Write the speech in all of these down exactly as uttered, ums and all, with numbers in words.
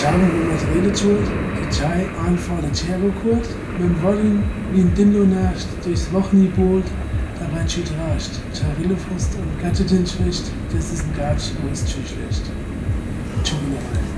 Ciao, mit redet schuld, die Chai einfach der Cherro kurt, mit dem Wollen wie ein Dindo nascht, durchs Wochenibot, dabei schüt rascht, Charilo fust und Gadgetin schwächt, das ist ein Gatsch, wo ist schü schlecht. Tschüss.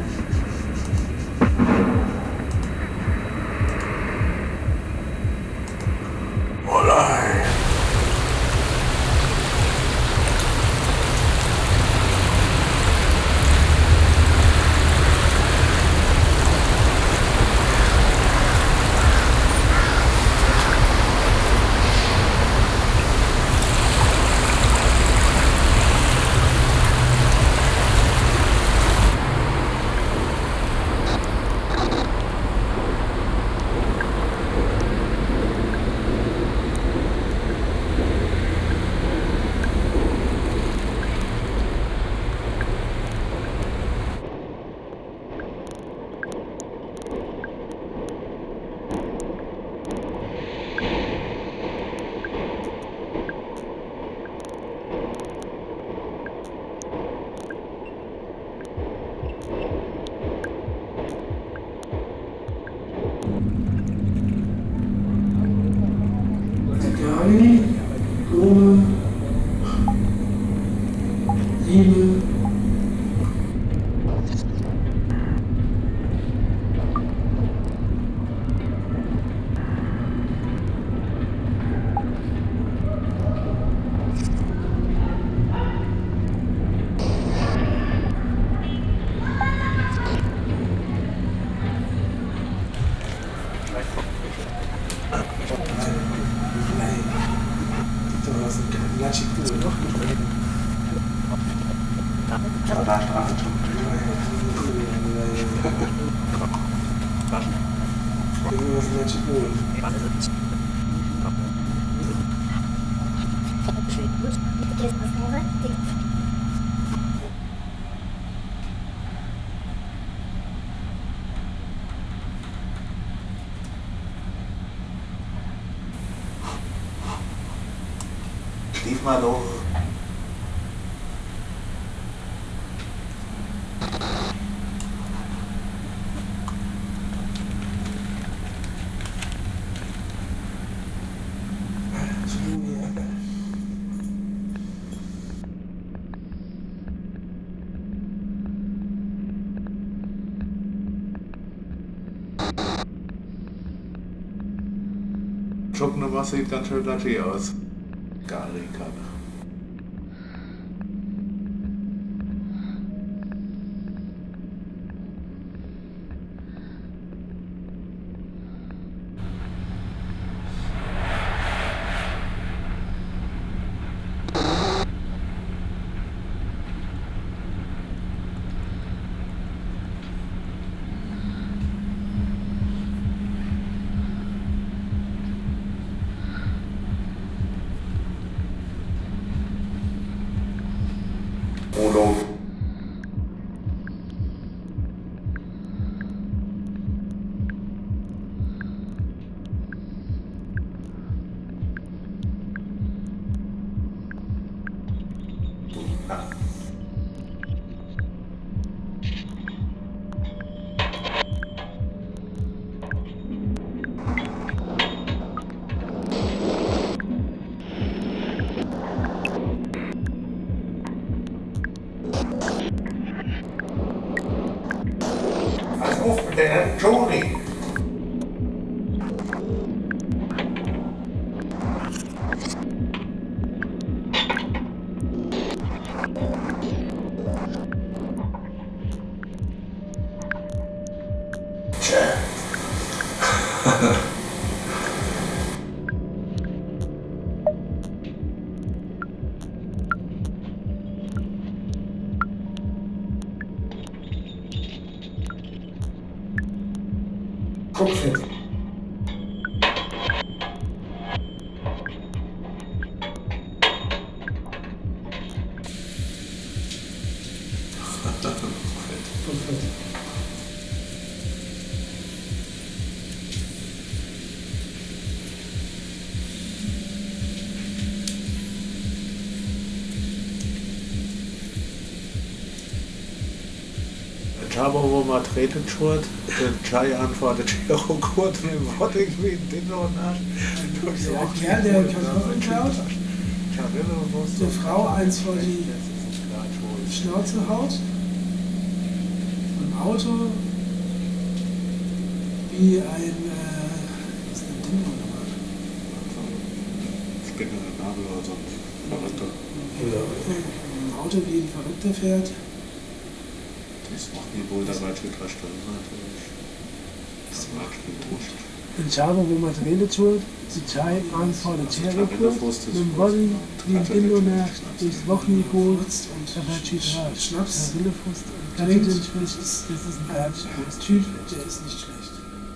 Ruhe, Liebe, Schlief mal doch. Jobnummer sieht ganz schön latschig aus. Gar nicht kann. Oder auf mit der Joni. Tja. Kopfhörer. habe aber mal treten geschaut, der Chai antwortet ja auch kurz mit dem Wort irgendwie in den nach. Der Kerl, der Kartoffeln klaut, der Frau eins vor die Schnauze haut, im Auto wie ein, äh, was ist denn Ding nochmal? Spinner, Nabel oder so. Verrückter. Im Auto wie ein Verrückter fährt. Das macht mir wohl dabei für drei Stunden natürlich. Das mag ich nicht. In Chavo, wo man redet tut, die Chai an vor der Terre kurz, mit dem Body, wie ein Dildo nach, durchs Wochenniveau und dabei Chitrat, Schnaps, Rillefußt und Kaninchen spricht, das ist ein Erd, das Typ, der ist nicht schlecht.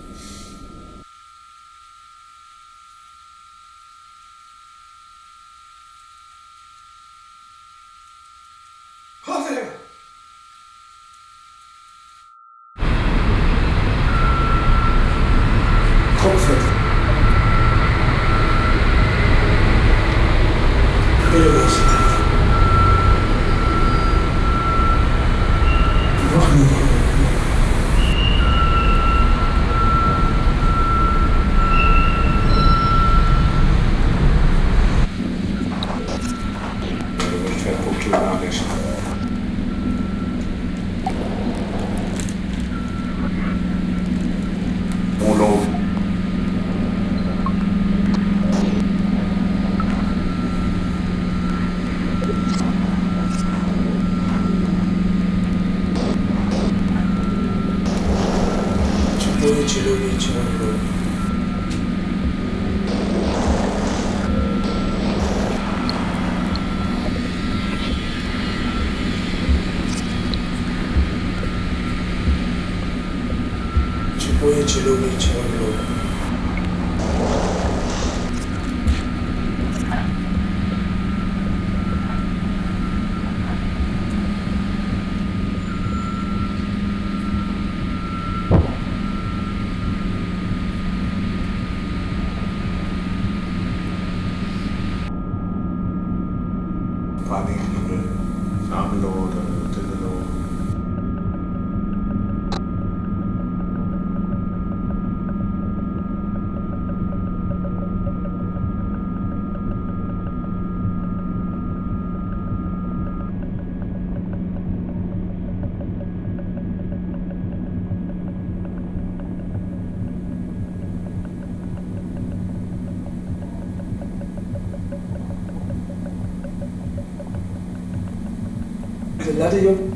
Latte, Junge.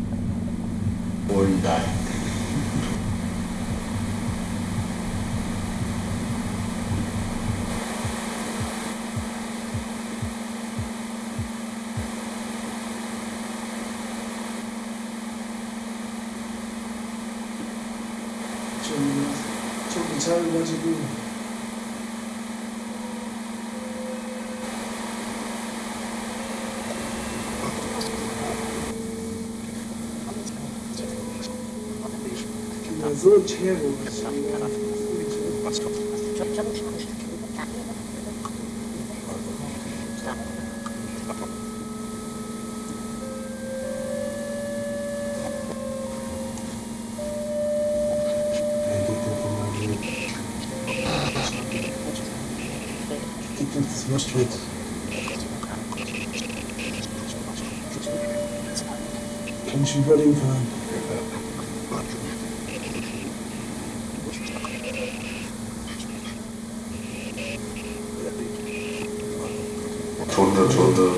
Oh nein. Çok geçer bir bence bu. So terrible. Gibt uns das Wurstwurst. Kann ich über den fahren? Tunde, Tunde.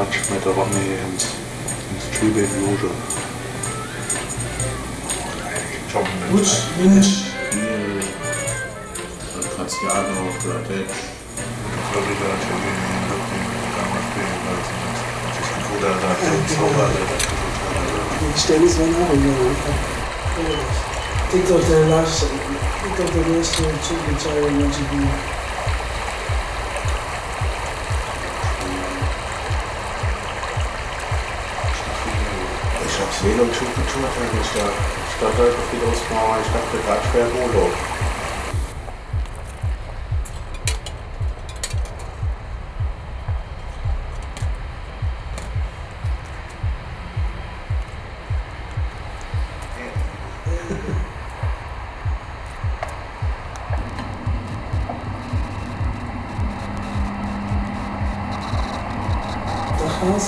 Quatsch mit der Woche ins, ins Tribute Loge. Gut, Mensch. Spiel, Graziano, Blattec. Ich glaube, ich werde schon den Gamma spielen, weil es ist ein guter Tag, der Zauber, Die Stelle ist dann auch immer einfach. Ich denke, der Last, ich glaube, der erste Zugbezeichnung in G B. Ich hab's Velo schon getut, wenn ich da statt da viel ausmache, ich dachte gerade schwer Urlaub. Dachhaus.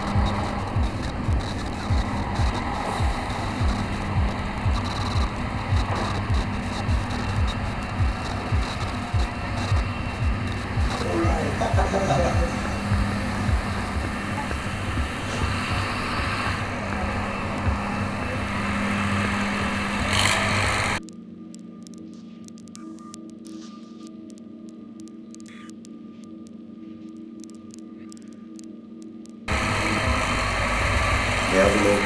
Werbung.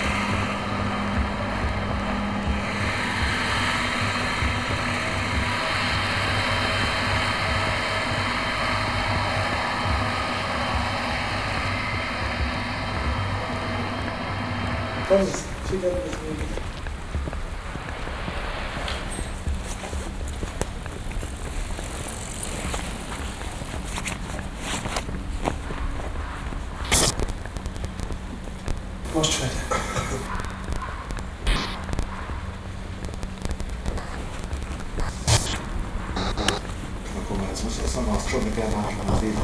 Komm, viel Geld mit Wurstfett. Guck mal, jetzt muss ich erst noch mal schon mit der Nase reden.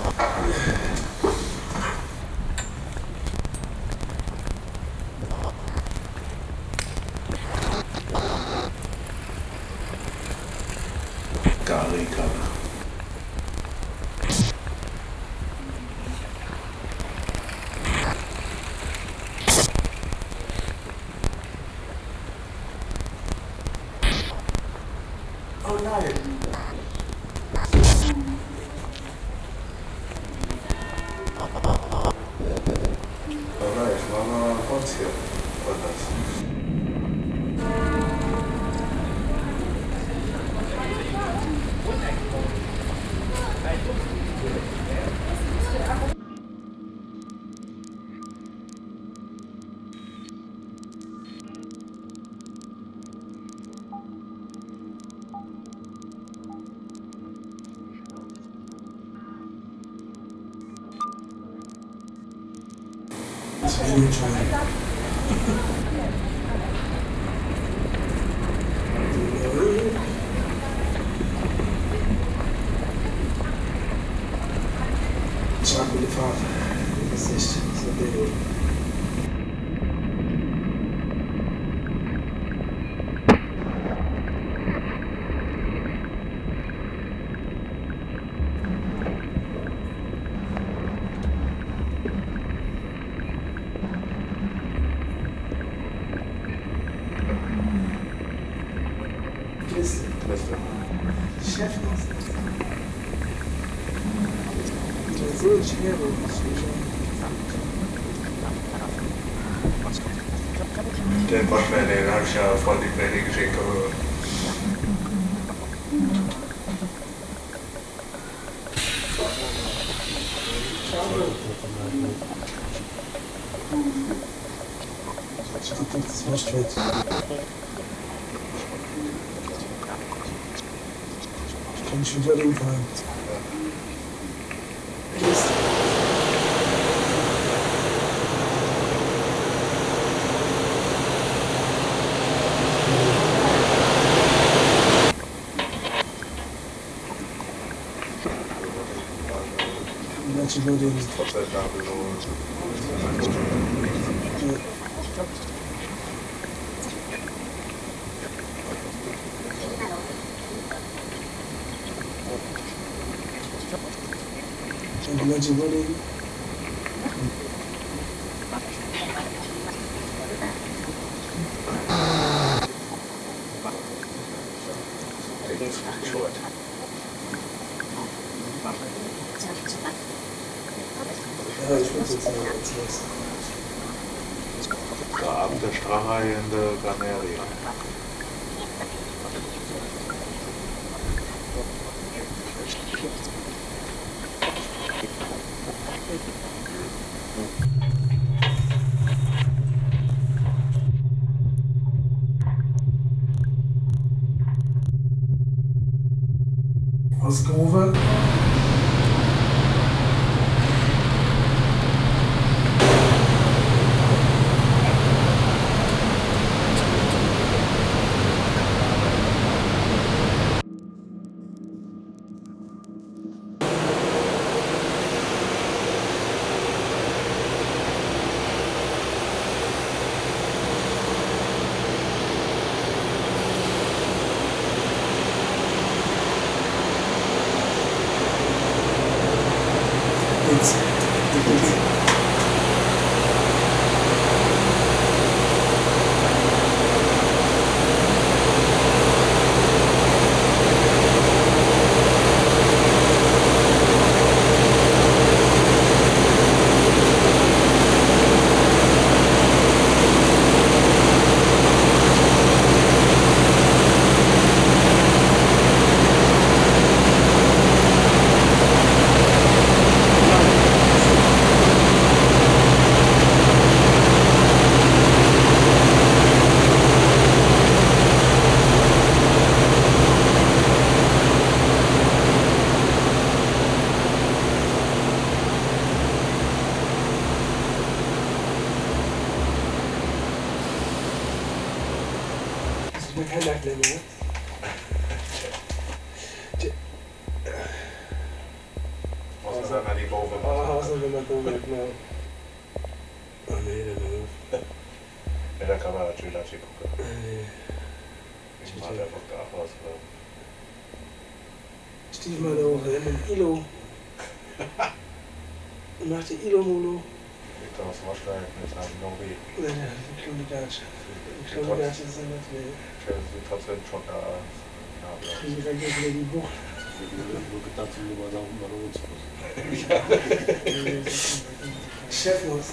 Garika. Oh nein. Alright, machen wir mal kurz hier. Und das. Das wäre gut schon. Ich habe gute Fahrt. Das ist nicht so gut. Christen. Christen. Chef ist. Das ist so schwer, Den Botman, den habe ich ja vor die Pläne geschickt. Aber das Wurstfett. Ich kann schon wieder umfahren. Christen. Manche Leute trotzdem da so. und manche Leute Ja, ich muss jetzt mal als nächstes. Der Abend der Strahlerei in der Garneria. Ausgerufen. Jetzt. Jetzt. Ich bin kein Lack mehr, ne? Außer wenn man die Bobe Ah, macht. außer wenn man da merkt, ne? Oh nee, der Nerv. Ja, da kann man natürlich auch gucken. Nee. Ich mache einfach da was. Steh mal da hoch, mit dem Ilo. Und mach die Ilo-Molo. Ich kann das Waschlein mit einem Nori. Nein, ja, die Klonidatsche. Die Klonidatsche ist ja nicht mehr. Ich will trotzdem schon da. Die direkt wieder die Bucht. Nur gedacht, du mal nach mal uns. Chef muss.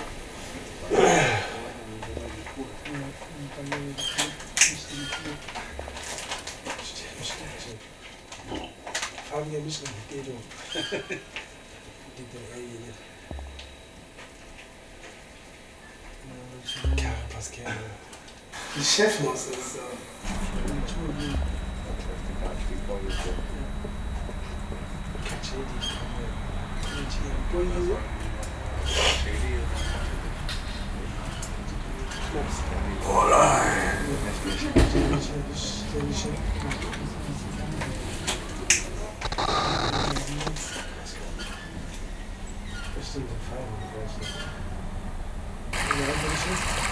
Fabian Michelin, Guido. Die der Alien. Carapace gerne. Die Chefmaus ist da. Bestimmte Farben, ich weiß nicht. Ja, welche?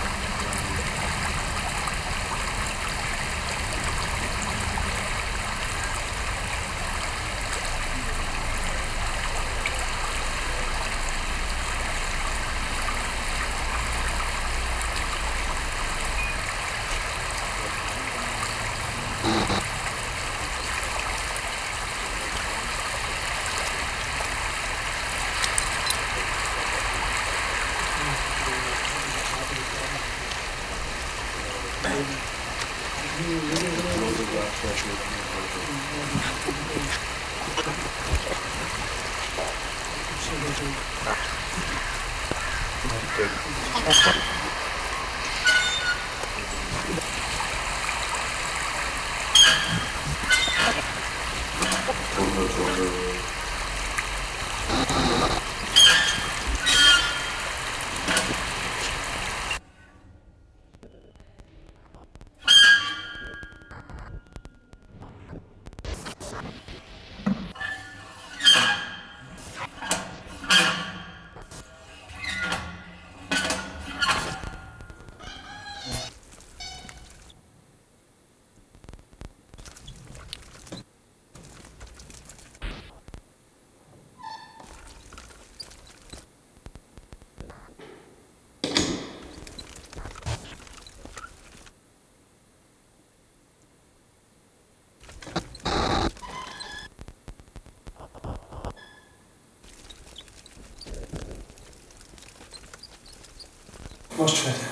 Rostfette.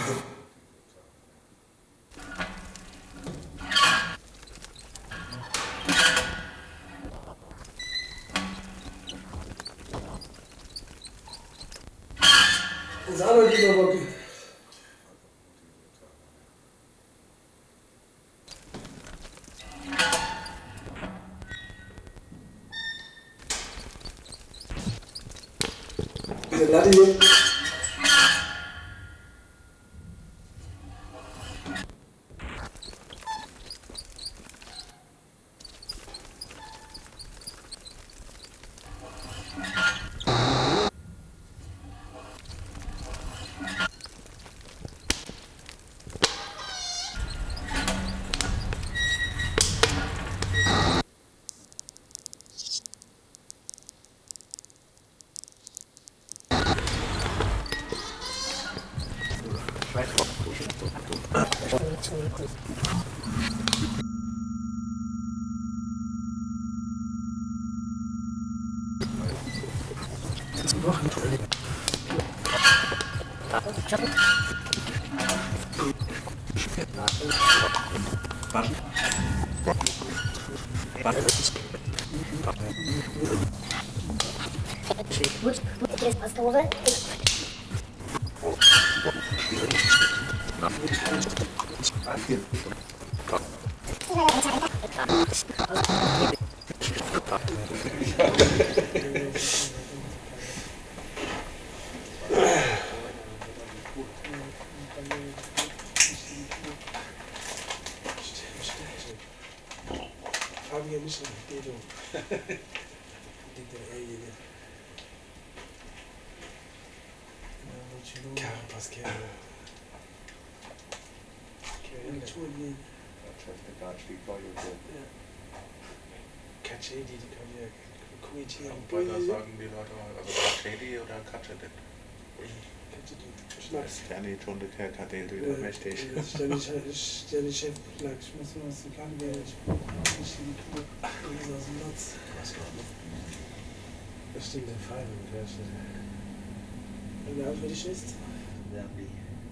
Salo lieber Bocki. Diese Latte hier. Fabian Michel, Dedo. Cara Pascal. Cacedi, die kann ja kommentieren. Weiter sagen die Leute, also Cacedi oder Cacedi? Stani Tunde Kerkadel wieder mächtig. Stelle Chef, ich muss mal was zu kann werden. Ich nicht die Kuh, das ist aus dem Netz. Das stimmt, der Fall mit der Stelle. Wenn der alt für dich ist? Ja, wie?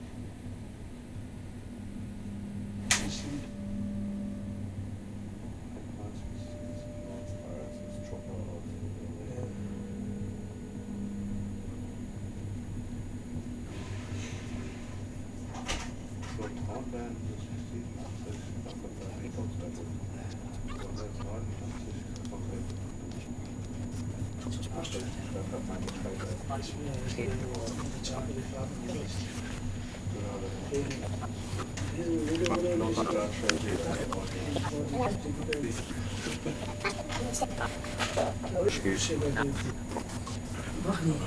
Mach nie.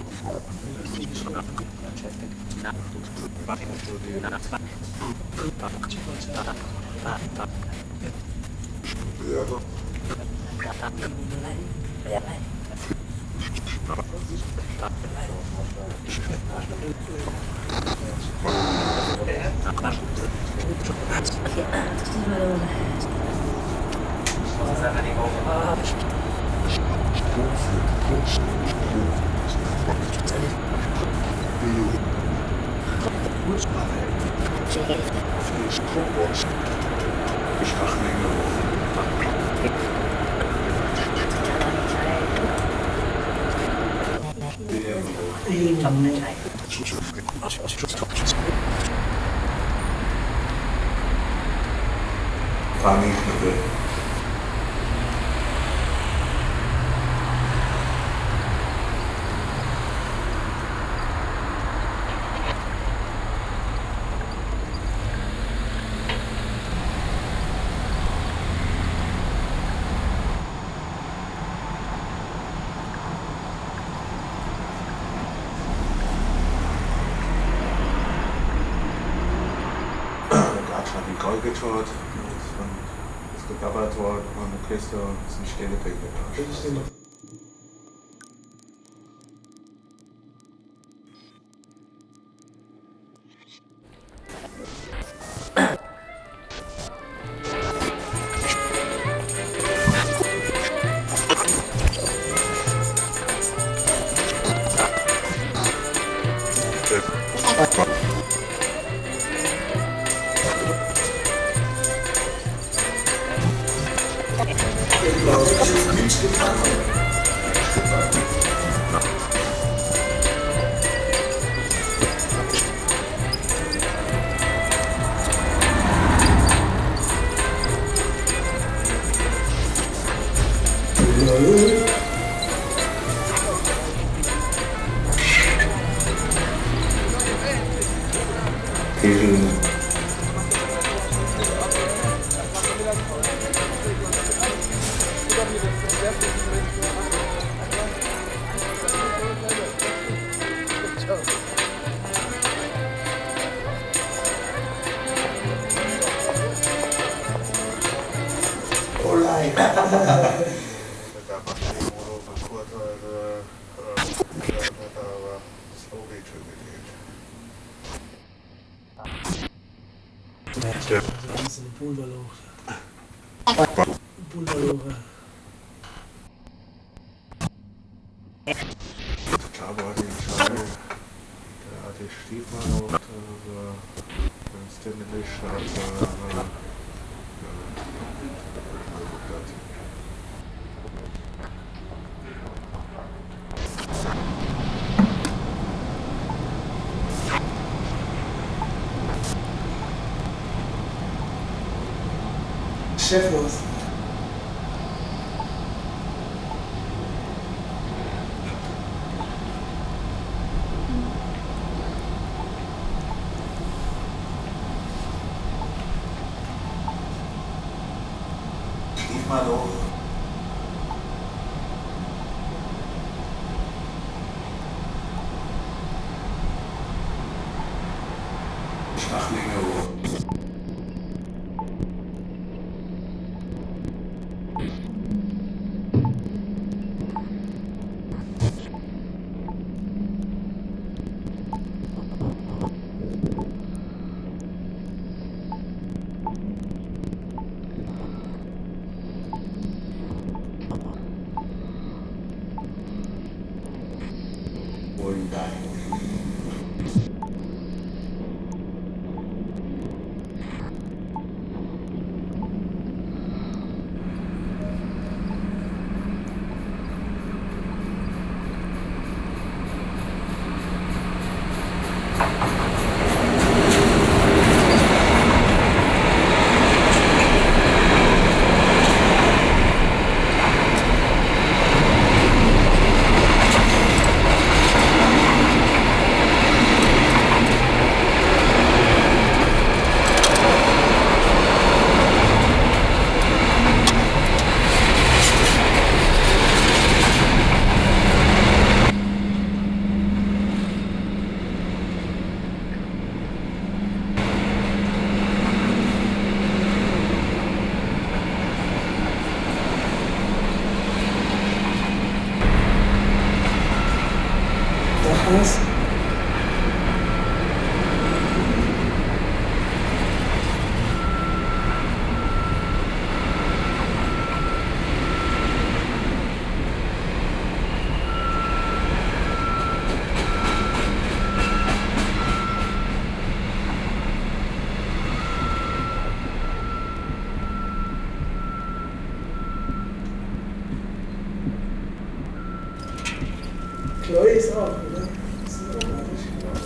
Farmingknüppel. Golgetot, das Gegabertor und Christo sind stille Pegel. Thank you. Das ist eine Pulverloche. Pulverloche. Klar war die Entscheidung, der hat die Stiefel auf, wenn es denn nicht also, Cheflos. Stief mal hoch. Stachlinge hoch. Was? Chloe ist auch, oder? Das ist auch mal nicht gemacht.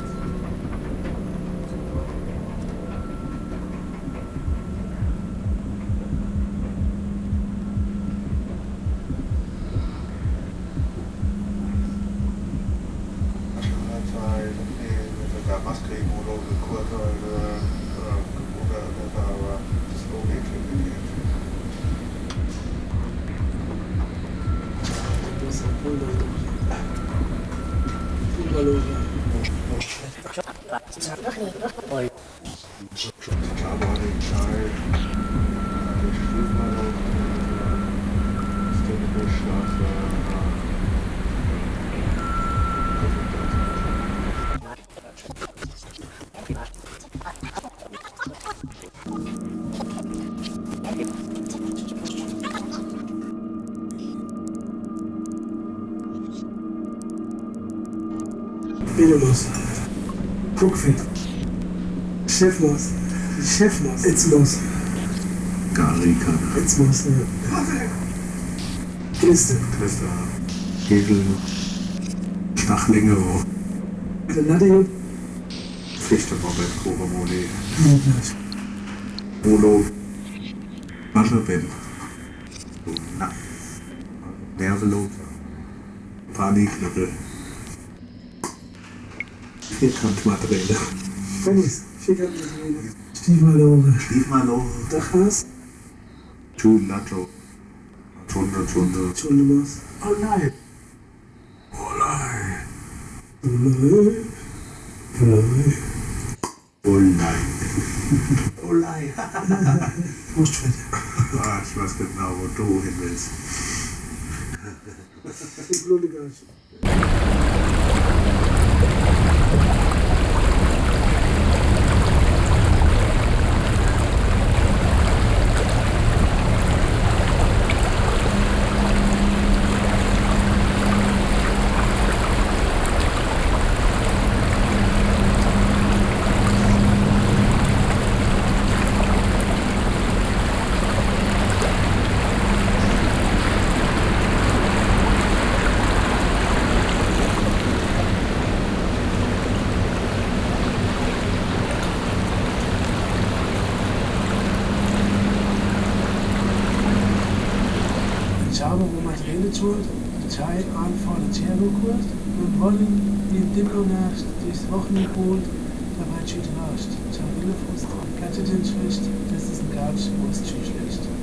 Das ist ein Pulverloch. Pulverloch. Videolos. Cookfit. Cheflos. Cheflos. Itzlos. Garika. Itzlos, ja. Christe. Christa. Kegel. Stachlinge. Grenadier. Fichte, Robert, Koromole. Nordgleich. Molo. Waschebett. Na. Nervelo. Panikknüppel. Vierkantmaterial. Ponys. Vierkantmaterial. Stiefmaloche. Stiefmaloche. Dachas. Chulacho. Chunde, Chunde. Chundemos. Oh nein. Oh nein. Olai. Olai. Oh nein. Oh nein. Wurstfett. Ah, ich weiß genau, wo du hin willst. Ich blöde gar nicht. Ciao, Roma Trainetur, Chai anfahren Terrorkurs, wir wollen in Dimmernacht durchs Wochenendboot, dabei steht rauscht. Ciao, Willefußt, Gattetenschrift, das ist ein Gatsch, wo es schlecht.